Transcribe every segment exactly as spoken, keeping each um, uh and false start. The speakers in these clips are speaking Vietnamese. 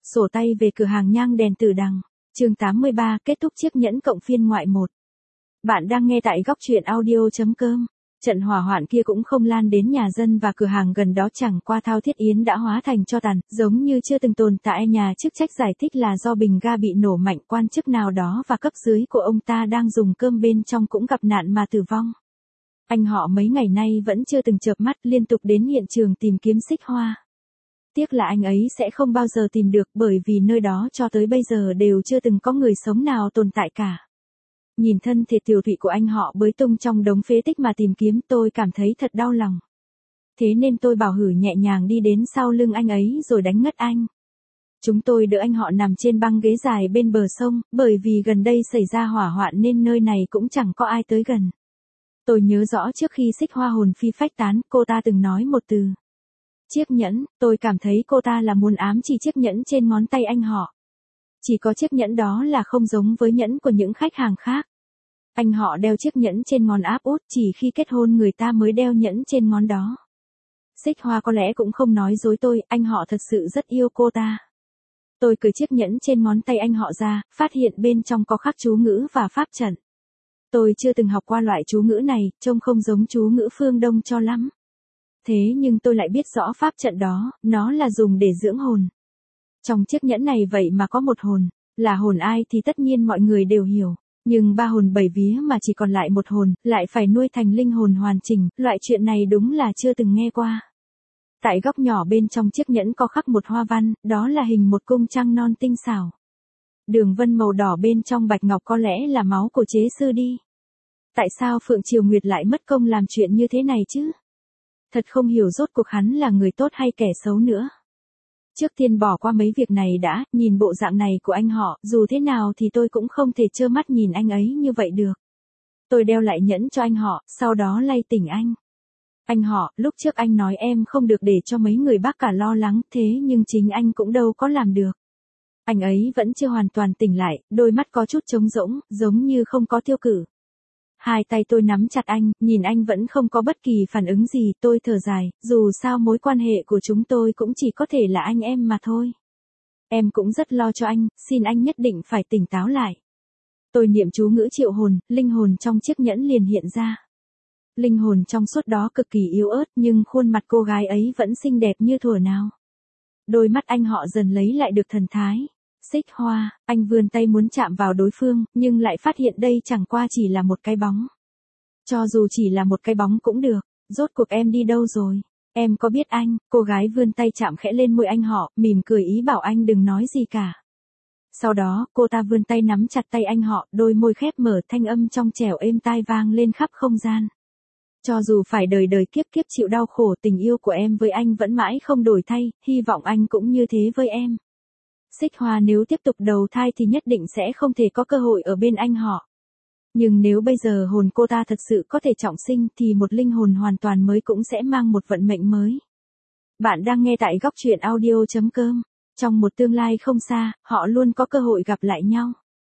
Sổ tay về cửa hàng nhang đèn Tử Đằng, chương tám mươi ba, kết thúc chiếc nhẫn cộng phiên ngoại một. Bạn đang nghe tại góc truyện audio.com. Trận hỏa hoạn kia cũng không lan đến nhà dân và cửa hàng gần đó, chẳng qua Thao Thiết Yến đã hóa thành tro tàn, giống như chưa từng tồn tại. Nhà chức trách giải thích là do bình ga bị nổ mạnh, quan chức nào đó và cấp dưới của ông ta đang dùng cơm bên trong cũng gặp nạn mà tử vong. Anh họ mấy ngày nay vẫn chưa từng chợp mắt, liên tục đến hiện trường tìm kiếm Xích Hoa. Tiếc là anh ấy sẽ không bao giờ tìm được, bởi vì nơi đó cho tới bây giờ đều chưa từng có người sống nào tồn tại cả. Nhìn thân thể tiểu thụy của anh họ bới tung trong đống phế tích mà tìm kiếm, tôi cảm thấy thật đau lòng. Thế nên tôi bảo hử nhẹ nhàng đi đến sau lưng anh ấy rồi đánh ngất anh. Chúng tôi đỡ anh họ nằm trên băng ghế dài bên bờ sông, bởi vì gần đây xảy ra hỏa hoạn nên nơi này cũng chẳng có ai tới gần. Tôi nhớ rõ trước khi Xích Hoa hồn phi phách tán, cô ta từng nói một từ. Chiếc nhẫn, tôi cảm thấy cô ta là muốn ám chỉ chiếc nhẫn trên ngón tay anh họ. Chỉ có chiếc nhẫn đó là không giống với nhẫn của những khách hàng khác. Anh họ đeo chiếc nhẫn trên ngón áp út, chỉ khi kết hôn người ta mới đeo nhẫn trên ngón đó. Xích Hoa có lẽ cũng không nói dối tôi, anh họ thật sự rất yêu cô ta. Tôi cởi chiếc nhẫn trên ngón tay anh họ ra, phát hiện bên trong có khắc chú ngữ và pháp trận. Tôi chưa từng học qua loại chú ngữ này, trông không giống chú ngữ phương Đông cho lắm. Thế nhưng tôi lại biết rõ pháp trận đó, nó là dùng để dưỡng hồn. Trong chiếc nhẫn này vậy mà có một hồn, là hồn ai thì tất nhiên mọi người đều hiểu. Nhưng ba hồn bảy vía mà chỉ còn lại một hồn, lại phải nuôi thành linh hồn hoàn chỉnh, loại chuyện này đúng là chưa từng nghe qua. Tại góc nhỏ bên trong chiếc nhẫn có khắc một hoa văn, đó là hình một cung trăng non tinh xảo. Đường vân màu đỏ bên trong bạch ngọc có lẽ là máu của chế sư đi. Tại sao Phượng Triều Nguyệt lại mất công làm chuyện như thế này chứ? Thật không hiểu rốt cuộc hắn là người tốt hay kẻ xấu nữa. Trước tiên bỏ qua mấy việc này đã, nhìn bộ dạng này của anh họ, dù thế nào thì tôi cũng không thể trơ mắt nhìn anh ấy như vậy được. Tôi đeo lại nhẫn cho anh họ, sau đó lay tỉnh anh. Anh họ, lúc trước anh nói em không được để cho mấy người bác cả lo lắng, thế nhưng chính anh cũng đâu có làm được. Anh ấy vẫn chưa hoàn toàn tỉnh lại, đôi mắt có chút trống rỗng, giống như không có tiêu cử. Hai tay tôi nắm chặt anh, nhìn anh vẫn không có bất kỳ phản ứng gì, tôi thở dài, dù sao mối quan hệ của chúng tôi cũng chỉ có thể là anh em mà thôi. Em cũng rất lo cho anh, xin anh nhất định phải tỉnh táo lại. Tôi niệm chú ngữ triệu hồn, linh hồn trong chiếc nhẫn liền hiện ra. Linh hồn trong suốt đó cực kỳ yếu ớt, nhưng khuôn mặt cô gái ấy vẫn xinh đẹp như thuở nào. Đôi mắt anh họ dần lấy lại được thần thái. Xích Hoa, anh vươn tay muốn chạm vào đối phương, nhưng lại phát hiện đây chẳng qua chỉ là một cái bóng. Cho dù chỉ là một cái bóng cũng được, rốt cuộc em đi đâu rồi? Em có biết anh? Cô gái vươn tay chạm khẽ lên môi anh họ, mỉm cười ý bảo anh đừng nói gì cả. Sau đó, cô ta vươn tay nắm chặt tay anh họ, đôi môi khép mở, thanh âm trong trẻo êm tai vang lên khắp không gian. Cho dù phải đời đời kiếp kiếp chịu đau khổ, tình yêu của em với anh vẫn mãi không đổi thay, hy vọng anh cũng như thế với em. Xích Hoa nếu tiếp tục đầu thai thì nhất định sẽ không thể có cơ hội ở bên anh họ. Nhưng nếu bây giờ hồn cô ta thật sự có thể trọng sinh thì một linh hồn hoàn toàn mới cũng sẽ mang một vận mệnh mới. Bạn đang nghe tại góc truyện audio.com. Trong một tương lai không xa, họ luôn có cơ hội gặp lại nhau.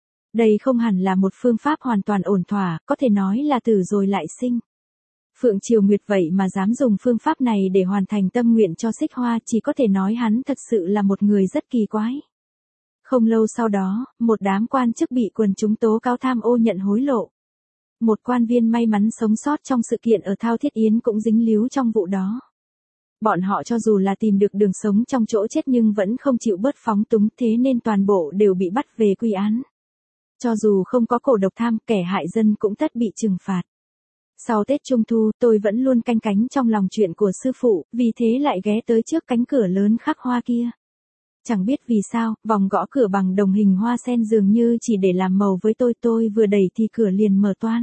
Đây không hẳn là một phương pháp hoàn toàn ổn thỏa, có thể nói là tử rồi lại sinh. Phượng Triều Nguyệt vậy mà dám dùng phương pháp này để hoàn thành tâm nguyện cho Xích Hoa, chỉ có thể nói hắn thật sự là một người rất kỳ quái. Không lâu sau đó, một đám quan chức bị quần chúng tố cáo tham ô nhận hối lộ. Một quan viên may mắn sống sót trong sự kiện ở Thao Thiết Yến cũng dính líu trong vụ đó. Bọn họ cho dù là tìm được đường sống trong chỗ chết nhưng vẫn không chịu bớt phóng túng, thế nên toàn bộ đều bị bắt về quy án. Cho dù không có cổ độc tham, kẻ hại dân cũng tất bị trừng phạt. Sau Tết Trung Thu, tôi vẫn luôn canh cánh trong lòng chuyện của sư phụ, vì thế lại ghé tới trước cánh cửa lớn khắc hoa kia. Chẳng biết vì sao, vòng gõ cửa bằng đồng hình hoa sen dường như chỉ để làm màu với tôi, tôi vừa đẩy thì cửa liền mở toang.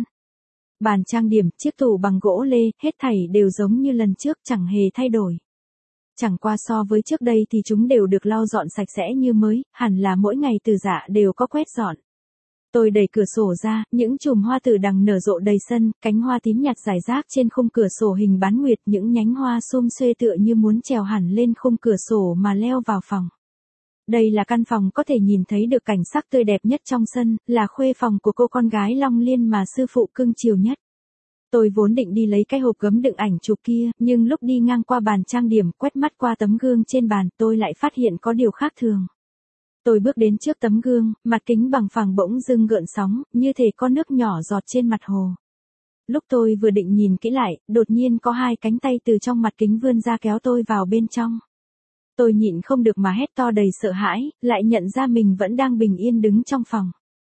Bàn trang điểm, chiếc tủ bằng gỗ lê, hết thảy đều giống như lần trước, chẳng hề thay đổi. Chẳng qua so với trước đây thì chúng đều được lau dọn sạch sẽ như mới, hẳn là mỗi ngày Từ Dạ đều có quét dọn. Tôi đẩy cửa sổ ra, những chùm hoa Tử Đằng nở rộ đầy sân, cánh hoa tím nhạt rải rác trên khung cửa sổ hình bán nguyệt, những nhánh hoa xum xuê tựa như muốn trèo hẳn lên khung cửa sổ mà leo vào phòng. Đây là căn phòng có thể nhìn thấy được cảnh sắc tươi đẹp nhất trong sân, là khuê phòng của cô con gái Long Liên mà sư phụ cưng chiều nhất. Tôi vốn định đi lấy cái hộp gấm đựng ảnh chụp kia, nhưng lúc đi ngang qua bàn trang điểm, quét mắt qua tấm gương trên bàn, tôi lại phát hiện có điều khác thường. Tôi bước đến trước tấm gương, mặt kính bằng phẳng bỗng dưng gợn sóng, như thể có nước nhỏ giọt trên mặt hồ. Lúc tôi vừa định nhìn kỹ lại, đột nhiên có hai cánh tay từ trong mặt kính vươn ra kéo tôi vào bên trong. Tôi nhịn không được mà hét to đầy sợ hãi, lại nhận ra mình vẫn đang bình yên đứng trong phòng.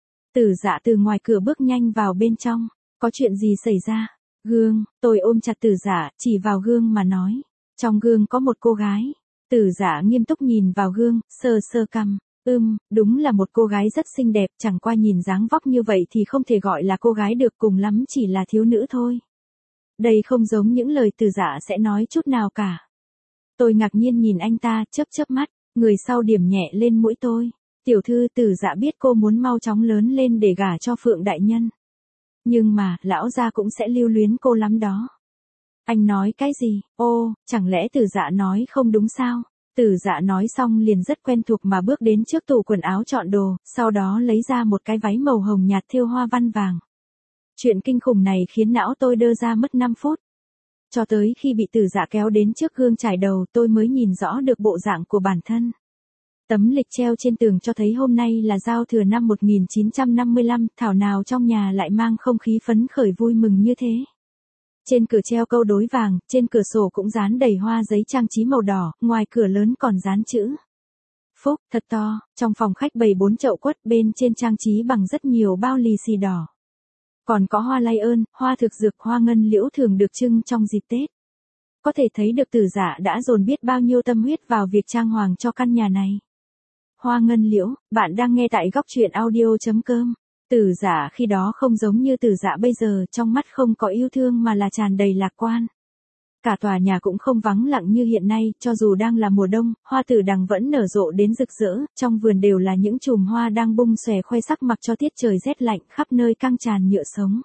Tử Dạ từ ngoài cửa bước nhanh vào bên trong. Có chuyện gì xảy ra? Gương, tôi ôm chặt Tử Dạ, chỉ vào gương mà nói. Trong gương có một cô gái. Tử Dạ nghiêm túc nhìn vào gương, sờ sờ cằm. Ừm, đúng là một cô gái rất xinh đẹp, chẳng qua nhìn dáng vóc như vậy thì không thể gọi là cô gái được, cùng lắm chỉ là thiếu nữ thôi. Đây không giống những lời Tử Dạ sẽ nói chút nào cả. Tôi ngạc nhiên nhìn anh ta, chớp chớp mắt, người sau điểm nhẹ lên mũi tôi. Tiểu thư, Tử Dạ biết cô muốn mau chóng lớn lên để gả cho Phượng đại nhân. Nhưng mà, lão gia cũng sẽ lưu luyến cô lắm đó. Anh nói cái gì? Ô, chẳng lẽ Tử Dạ nói không đúng sao? Tử Dạ nói xong liền rất quen thuộc mà bước đến trước tủ quần áo chọn đồ, sau đó lấy ra một cái váy màu hồng nhạt thêu hoa văn vàng. Chuyện kinh khủng này khiến não tôi đơ ra mất năm phút. Cho tới khi bị Tử Dạ kéo đến trước gương chải đầu, tôi mới nhìn rõ được bộ dạng của bản thân. Tấm lịch treo trên tường cho thấy hôm nay là giao thừa năm một nghìn chín trăm năm mươi lăm, thảo nào trong nhà lại mang không khí phấn khởi vui mừng như thế. Trên cửa treo câu đối vàng, trên cửa sổ cũng dán đầy hoa giấy trang trí màu đỏ, ngoài cửa lớn còn dán chữ Phúc, thật to. Trong phòng khách bày bốn chậu quất, bên trên trang trí bằng rất nhiều bao lì xì đỏ. Còn có hoa lay ơn, hoa thực dược, hoa ngân liễu thường được trưng trong dịp Tết. Có thể thấy được Tử Dạ đã dồn biết bao nhiêu tâm huyết vào việc trang hoàng cho căn nhà này. Hoa ngân liễu, bạn đang nghe tại góc truyện audio chấm com. Tử Dạ khi đó không giống như Tử Dạ bây giờ, trong mắt không có yêu thương mà là tràn đầy lạc quan. Cả tòa nhà cũng không vắng lặng như hiện nay, cho dù đang là mùa đông, hoa tử đằng vẫn nở rộ đến rực rỡ, trong vườn đều là những chùm hoa đang bung xòe khoe sắc mặc cho tiết trời rét lạnh, khắp nơi căng tràn nhựa sống.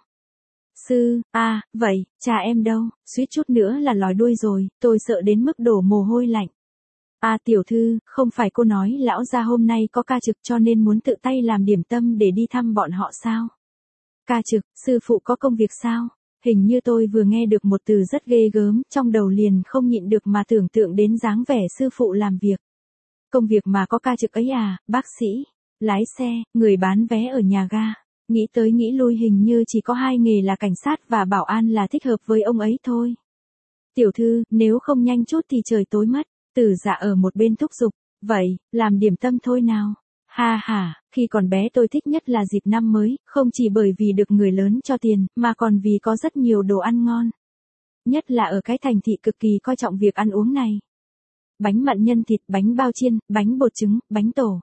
Sư, a, à, vậy, cha em đâu? Suýt chút nữa là lòi đuôi rồi, tôi sợ đến mức đổ mồ hôi lạnh. A à, tiểu thư, không phải cô nói lão gia hôm nay có ca trực cho nên muốn tự tay làm điểm tâm để đi thăm bọn họ sao? Ca trực, sư phụ có công việc sao? Hình như tôi vừa nghe được một từ rất ghê gớm, trong đầu liền không nhịn được mà tưởng tượng đến dáng vẻ sư phụ làm việc. Công việc mà có ca trực ấy à, bác sĩ, lái xe, người bán vé ở nhà ga. Nghĩ tới nghĩ lui hình như chỉ có hai nghề là cảnh sát và bảo an là thích hợp với ông ấy thôi. Tiểu thư, nếu không nhanh chút thì trời tối mất. Tử Dạ ở một bên thúc giục. Vậy, làm điểm tâm thôi nào. Ha ha, khi còn bé tôi thích nhất là dịp năm mới, không chỉ bởi vì được người lớn cho tiền, mà còn vì có rất nhiều đồ ăn ngon. Nhất là ở cái thành thị cực kỳ coi trọng việc ăn uống này. Bánh mặn nhân thịt, bánh bao chiên, bánh bột trứng, bánh tổ.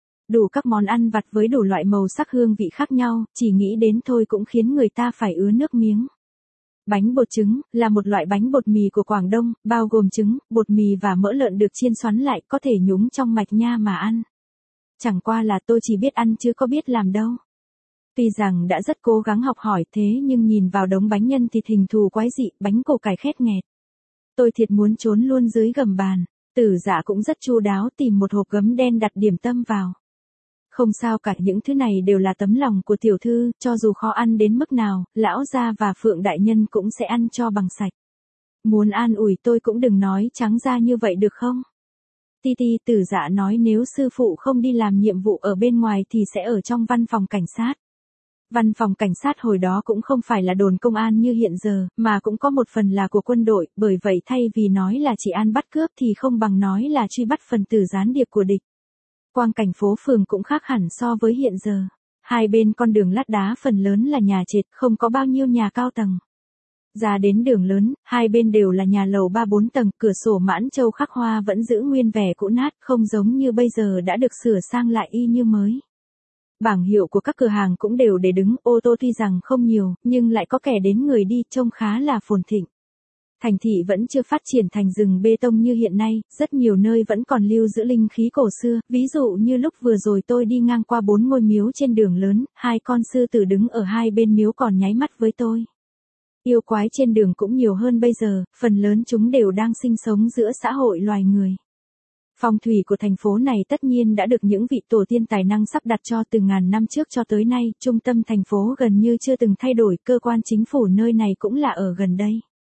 Đủ các món ăn vặt với đủ loại màu sắc hương vị khác nhau, chỉ nghĩ đến thôi cũng khiến người ta phải ứa nước miếng. Bánh bột trứng, là một loại bánh bột mì của Quảng Đông, bao gồm trứng, bột mì và mỡ lợn được chiên xoắn lại, có thể nhúng trong mạch nha mà ăn. Chẳng qua là tôi chỉ biết ăn chứ có biết làm đâu. Tuy rằng đã rất cố gắng học hỏi thế nhưng nhìn vào đống bánh nhân thịt hình thù quái dị, bánh cổ cải khét nghẹt. Tôi thiệt muốn trốn luôn dưới gầm bàn. Tử Dạ cũng rất chu đáo tìm một hộp gấm đen đặt điểm tâm vào. Không sao cả, những thứ này đều là tấm lòng của tiểu thư, cho dù khó ăn đến mức nào, lão gia và Phượng đại nhân cũng sẽ ăn cho bằng sạch. Muốn an ủi tôi cũng đừng nói trắng ra như vậy được không? Ti ti, Tử Dạ nói nếu sư phụ không đi làm nhiệm vụ ở bên ngoài thì sẽ ở trong văn phòng cảnh sát. Văn phòng cảnh sát hồi đó cũng không phải là đồn công an như hiện giờ, mà cũng có một phần là của quân đội, bởi vậy thay vì nói là chỉ an bắt cướp thì không bằng nói là truy bắt phần tử gián điệp của địch. Quang cảnh phố phường cũng khác hẳn so với hiện giờ. Hai bên con đường lát đá phần lớn là nhà trệt, không có bao nhiêu nhà cao tầng. Ra đến đường lớn, hai bên đều là nhà lầu ba bốn tầng, cửa sổ mãn châu khắc hoa vẫn giữ nguyên vẻ cũ nát, không giống như bây giờ đã được sửa sang lại y như mới. Bảng hiệu của các cửa hàng cũng đều để đứng, ô tô tuy rằng không nhiều, nhưng lại có kẻ đến người đi, trông khá là phồn thịnh. Thành thị vẫn chưa phát triển thành rừng bê tông như hiện nay, rất nhiều nơi vẫn còn lưu giữ linh khí cổ xưa, ví dụ như lúc vừa rồi tôi đi ngang qua bốn ngôi miếu trên đường lớn, hai con sư tử đứng ở hai bên miếu còn nháy mắt với tôi. Yêu quái trên đường cũng nhiều hơn bây giờ, phần lớn chúng đều đang sinh sống giữa xã hội loài người. Phong thủy của thành phố này tất nhiên đã được những vị tổ tiên tài năng sắp đặt cho từ ngàn năm trước cho tới nay, trung tâm thành phố gần như chưa từng thay đổi, cơ quan chính phủ nơi này cũng là ở gần đây.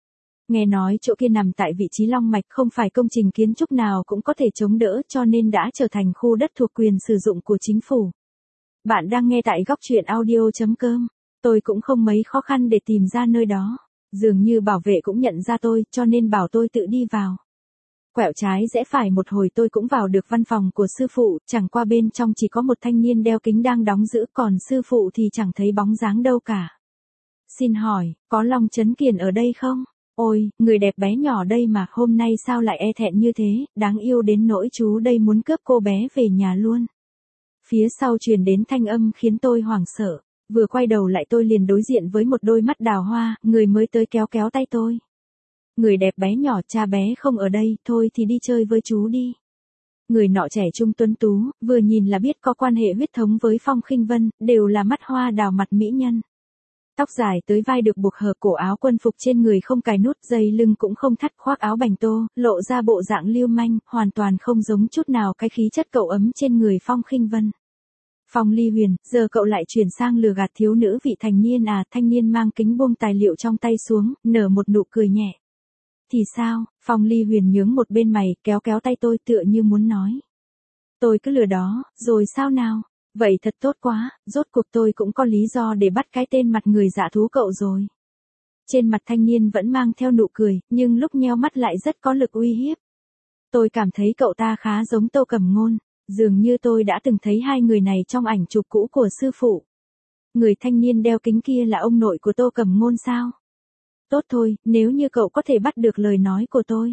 Nghe nói chỗ kia nằm tại vị trí long mạch, không phải công trình kiến trúc nào cũng có thể chống đỡ, cho nên đã trở thành khu đất thuộc quyền sử dụng của chính phủ. Bạn đang nghe tại góc truyện audio.com. Tôi cũng không mấy khó khăn để tìm ra nơi đó. Dường như bảo vệ cũng nhận ra tôi, cho nên bảo tôi tự đi vào. Quẹo trái rẽ phải một hồi tôi cũng vào được văn phòng của sư phụ, chẳng qua bên trong chỉ có một thanh niên đeo kính đang đóng giữ, còn sư phụ thì chẳng thấy bóng dáng đâu cả. Xin hỏi, có Long Chấn Kiền ở đây không? Ôi, người đẹp bé nhỏ đây mà, hôm nay sao lại e thẹn như thế, đáng yêu đến nỗi chú đây muốn cướp cô bé về nhà luôn. Phía sau truyền đến thanh âm khiến tôi hoảng sợ, vừa quay đầu lại tôi liền đối diện với một đôi mắt đào hoa, người mới tới kéo kéo tay tôi. Người đẹp bé nhỏ, cha bé không ở đây, thôi thì đi chơi với chú đi. Người nọ trẻ trung tuấn tú, vừa nhìn là biết có quan hệ huyết thống với Phong Khinh Vân, đều là mắt hoa đào mặt mỹ nhân. Tóc dài tới vai được buộc hợp, cổ áo quân phục trên người không cài nút, dây lưng cũng không thắt, khoác áo bành tô, lộ ra bộ dạng lưu manh, hoàn toàn không giống chút nào cái khí chất cậu ấm trên người Phong Khinh Vân. Phong Ly Huyền, giờ cậu lại chuyển sang lừa gạt thiếu nữ vị thành niên à? Thanh niên mang kính buông tài liệu trong tay xuống, nở một nụ cười nhẹ. Thì sao? Phong Ly Huyền nhướng một bên mày, kéo kéo tay tôi tựa như muốn nói. Tôi cứ lừa đó, rồi sao nào? Vậy thật tốt quá, rốt cuộc tôi cũng có lý do để bắt cái tên mặt người dạ thú cậu rồi. Trên mặt thanh niên vẫn mang theo nụ cười, nhưng lúc nheo mắt lại rất có lực uy hiếp. Tôi cảm thấy cậu ta khá giống Tô Cẩm Ngôn, dường như tôi đã từng thấy hai người này trong ảnh chụp cũ của sư phụ. Người thanh niên đeo kính kia là ông nội của Tô Cẩm Ngôn sao? Tốt thôi, nếu như cậu có thể bắt được lời nói của tôi.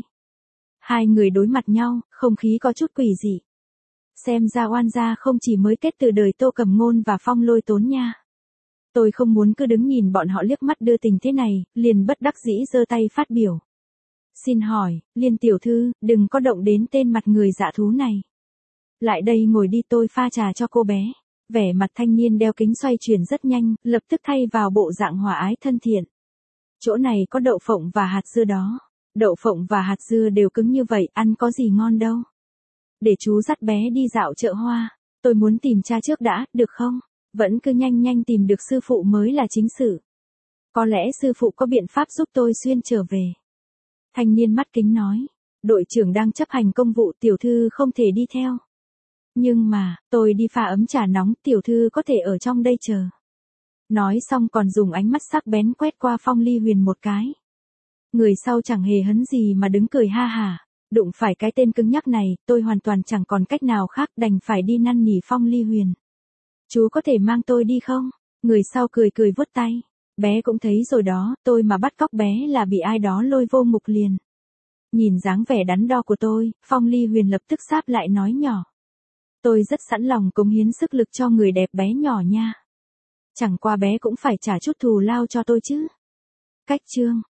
Hai người đối mặt nhau, không khí có chút quỷ dị. Xem ra oan gia không chỉ mới kết từ đời Tô Cẩm Ngôn và Phong Lôi Tốn nha. Tôi không muốn cứ đứng nhìn bọn họ liếc mắt đưa tình thế này, liền bất đắc dĩ giơ tay phát biểu. Xin hỏi, Liên tiểu thư, đừng có động đến tên mặt người dạ thú này. Lại đây ngồi đi, tôi pha trà cho cô bé. Vẻ mặt thanh niên đeo kính xoay chuyển rất nhanh, lập tức thay vào bộ dạng hòa ái thân thiện. Chỗ này có đậu phộng và hạt dưa đó. Đậu phộng và hạt dưa đều cứng như vậy, ăn có gì ngon đâu. Để chú dắt bé đi dạo chợ hoa. Tôi muốn tìm cha trước đã, được không? Vẫn cứ nhanh nhanh tìm được sư phụ mới là chính sự. Có lẽ sư phụ có biện pháp giúp tôi xuyên trở về. Thanh niên mắt kính nói. Đội trưởng đang chấp hành công vụ, tiểu thư không thể đi theo. Nhưng mà, tôi đi pha ấm trà nóng, tiểu thư có thể ở trong đây chờ. Nói xong còn dùng ánh mắt sắc bén quét qua Phong Ly Huyền một cái. Người sau chẳng hề hấn gì mà đứng cười ha hả. Đụng phải cái tên cứng nhắc này, tôi hoàn toàn chẳng còn cách nào khác, đành phải đi năn nỉ Phong Ly Huyền. Chú có thể mang tôi đi không? Người sau cười cười vuốt tay. Bé cũng thấy rồi đó, tôi mà bắt cóc bé là bị ai đó lôi vô ngục liền. Nhìn dáng vẻ đắn đo của tôi, Phong Ly Huyền lập tức sáp lại nói nhỏ. Tôi rất sẵn lòng cống hiến sức lực cho người đẹp bé nhỏ nha. Chẳng qua bé cũng phải trả chút thù lao cho tôi chứ. Cách chương.